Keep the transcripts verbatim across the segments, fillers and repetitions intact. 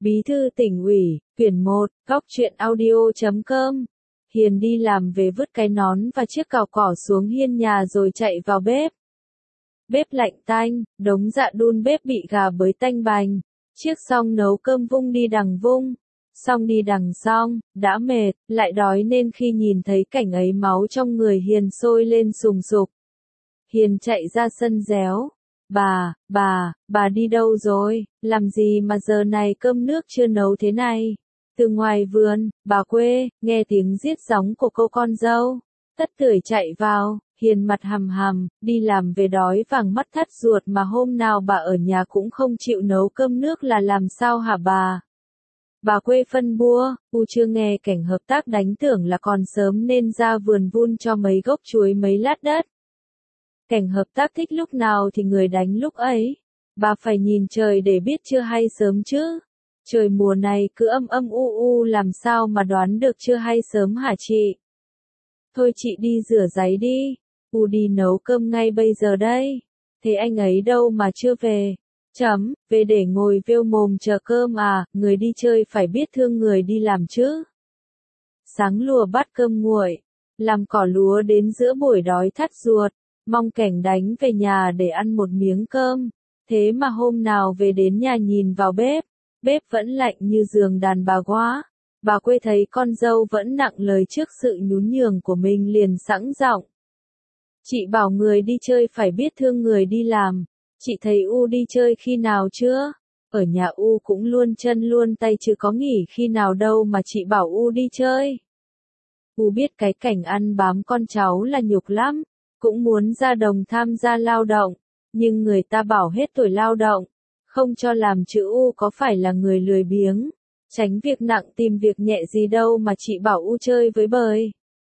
Bí thư tỉnh ủy, quyển một, góc truyện audio chấm com. Hiền đi làm về vứt cái nón và chiếc cào cỏ xuống hiên nhà rồi chạy vào bếp. Bếp lạnh tanh, đống dạ đun bếp bị gà bới tanh bành. Chiếc xong nấu cơm vung đi đằng vung. Xong đi đằng xong, đã mệt, lại đói nên khi nhìn thấy cảnh ấy máu trong người Hiền sôi lên sùng sục. Hiền chạy ra sân réo. Bà, bà, bà đi đâu rồi, làm gì mà giờ này cơm nước chưa nấu thế này? Từ ngoài vườn, bà quê, nghe tiếng rít gióng của cô con dâu. Tất tưởi chạy vào, Hiền mặt hầm hầm, đi làm về đói vàng mắt thắt ruột mà hôm nào bà ở nhà cũng không chịu nấu cơm nước là làm sao hả bà? Bà quê phân bua, u chưa nghe cảnh hợp tác đánh tưởng là còn sớm nên ra vườn vun cho mấy gốc chuối mấy lát đất. Cảnh hợp tác thích lúc nào thì người đánh lúc ấy. Bà phải nhìn trời để biết chưa hay sớm chứ. Trời mùa này cứ âm âm u u làm sao mà đoán được chưa hay sớm hả chị? Thôi chị đi rửa giấy đi. U đi nấu cơm ngay bây giờ đây. Thế anh ấy đâu mà chưa về? Chấm, về để ngồi vêu mồm chờ cơm à, người đi chơi phải biết thương người đi làm chứ. Sáng lùa bát cơm nguội, làm cỏ lúa đến giữa buổi đói thắt ruột. Mong cảnh đánh về nhà để ăn một miếng cơm. Thế mà hôm nào về đến nhà nhìn vào bếp, bếp vẫn lạnh như giường đàn bà quá. Bà quê thấy con dâu vẫn nặng lời trước sự nhún nhường của mình liền sẵn giọng. Chị bảo người đi chơi phải biết thương người đi làm. Chị thấy U đi chơi khi nào chưa? Ở nhà U cũng luôn chân luôn tay chứ có nghỉ khi nào đâu mà chị bảo U đi chơi. U biết cái cảnh ăn bám con cháu là nhục lắm. Cũng muốn ra đồng tham gia lao động, nhưng người ta bảo hết tuổi lao động, không cho làm chữ U có phải là người lười biếng, tránh việc nặng tìm việc nhẹ gì đâu mà chị bảo U chơi với bời.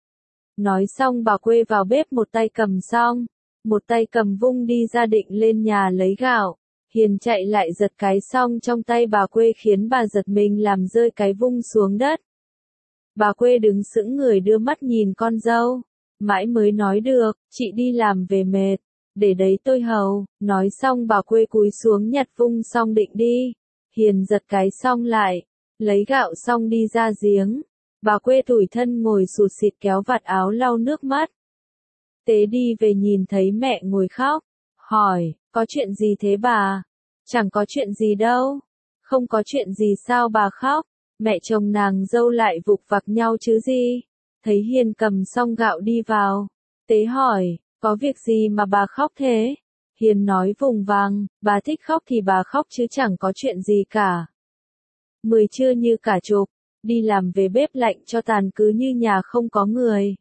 Nói xong bà quê vào bếp một tay cầm xong, một tay cầm vung đi ra định lên nhà lấy gạo, Hiền chạy lại giật cái xong trong tay bà quê khiến bà giật mình làm rơi cái vung xuống đất. Bà quê đứng sững người đưa mắt nhìn con dâu. Mãi mới nói được, chị đi làm về mệt, để đấy tôi hầu, nói xong bà quê cúi xuống nhặt vung xong định đi, Hiền giật cái xong lại, lấy gạo xong đi ra giếng, bà quê tủi thân ngồi sụt sịt kéo vạt áo lau nước mắt. Tế đi về nhìn thấy mẹ ngồi khóc, hỏi, có chuyện gì thế bà? Chẳng có chuyện gì đâu, không có chuyện gì sao bà khóc, mẹ chồng nàng dâu lại vục vặc nhau chứ gì? Thấy Hiền cầm xong gạo đi vào, Tế hỏi, có việc gì mà bà khóc thế? Hiền nói vùng vằng, bà thích khóc thì bà khóc chứ chẳng có chuyện gì cả. Mười trưa như cả chục, đi làm về bếp lạnh cho tàn cứ như nhà không có người.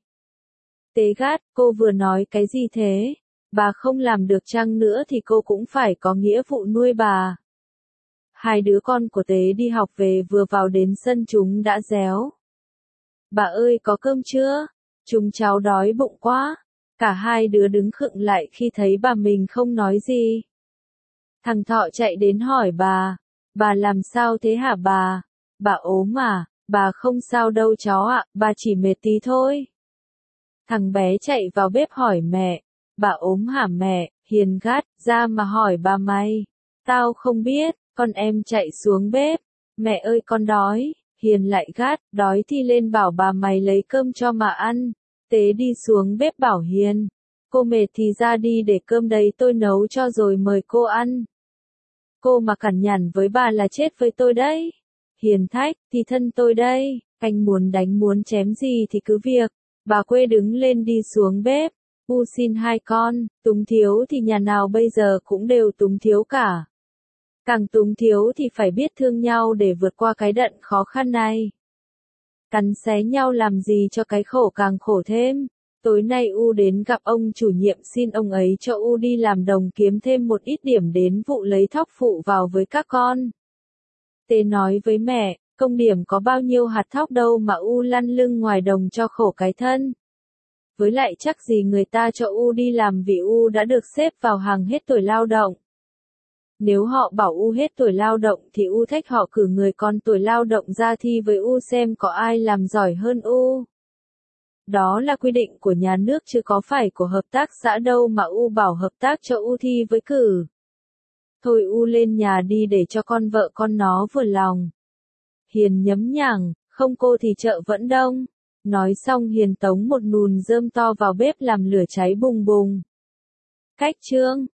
Tế gắt, cô vừa nói cái gì thế? Bà không làm được chăng nữa thì cô cũng phải có nghĩa vụ nuôi bà. Hai đứa con của Tế đi học về vừa vào đến sân chúng đã réo. Bà ơi có cơm chưa? Chúng cháu đói bụng quá. Cả hai đứa đứng khựng lại khi thấy bà mình không nói gì. Thằng Thọ chạy đến hỏi bà. Bà làm sao thế hả bà? Bà ốm à? Bà không sao đâu cháu ạ, bà chỉ mệt tí thôi. Thằng bé chạy vào bếp hỏi mẹ. Bà ốm hả mẹ? Hiền gắt ra mà hỏi bà mày. Tao không biết, con em chạy xuống bếp. Mẹ ơi con đói. Hiền lại gắt, đói thì lên bảo bà mày lấy cơm cho mà ăn. Tế đi xuống bếp bảo Hiền. Cô mệt thì ra đi để cơm đấy tôi nấu cho rồi mời cô ăn. Cô mà cằn nhằn với bà là chết với tôi đấy. Hiền thách, thì thân tôi đây, anh muốn đánh muốn chém gì thì cứ việc. Bà quê đứng lên đi xuống bếp. U xin hai con, túng thiếu thì nhà nào bây giờ cũng đều túng thiếu cả. Càng túng thiếu thì phải biết thương nhau để vượt qua cái đận khó khăn này. Cắn xé nhau làm gì cho cái khổ càng khổ thêm. Tối nay U đến gặp ông chủ nhiệm xin ông ấy cho U đi làm đồng kiếm thêm một ít điểm đến vụ lấy thóc phụ vào với các con. Tế nói với mẹ, công điểm có bao nhiêu hạt thóc đâu mà U lăn lưng ngoài đồng cho khổ cái thân. Với lại chắc gì người ta cho U đi làm vì U đã được xếp vào hàng hết tuổi lao động. Nếu họ bảo U hết tuổi lao động thì U thách họ cử người con tuổi lao động ra thi với U xem có ai làm giỏi hơn U. Đó là quy định của nhà nước chứ có phải của hợp tác xã đâu mà U bảo hợp tác cho U thi với cử. Thôi U lên nhà đi để cho con vợ con nó vừa lòng. Hiền nhấm nhằng, không cô thì chợ vẫn đông. Nói xong Hiền tống một nùn rơm to vào bếp làm lửa cháy bùng bùng. Cách chương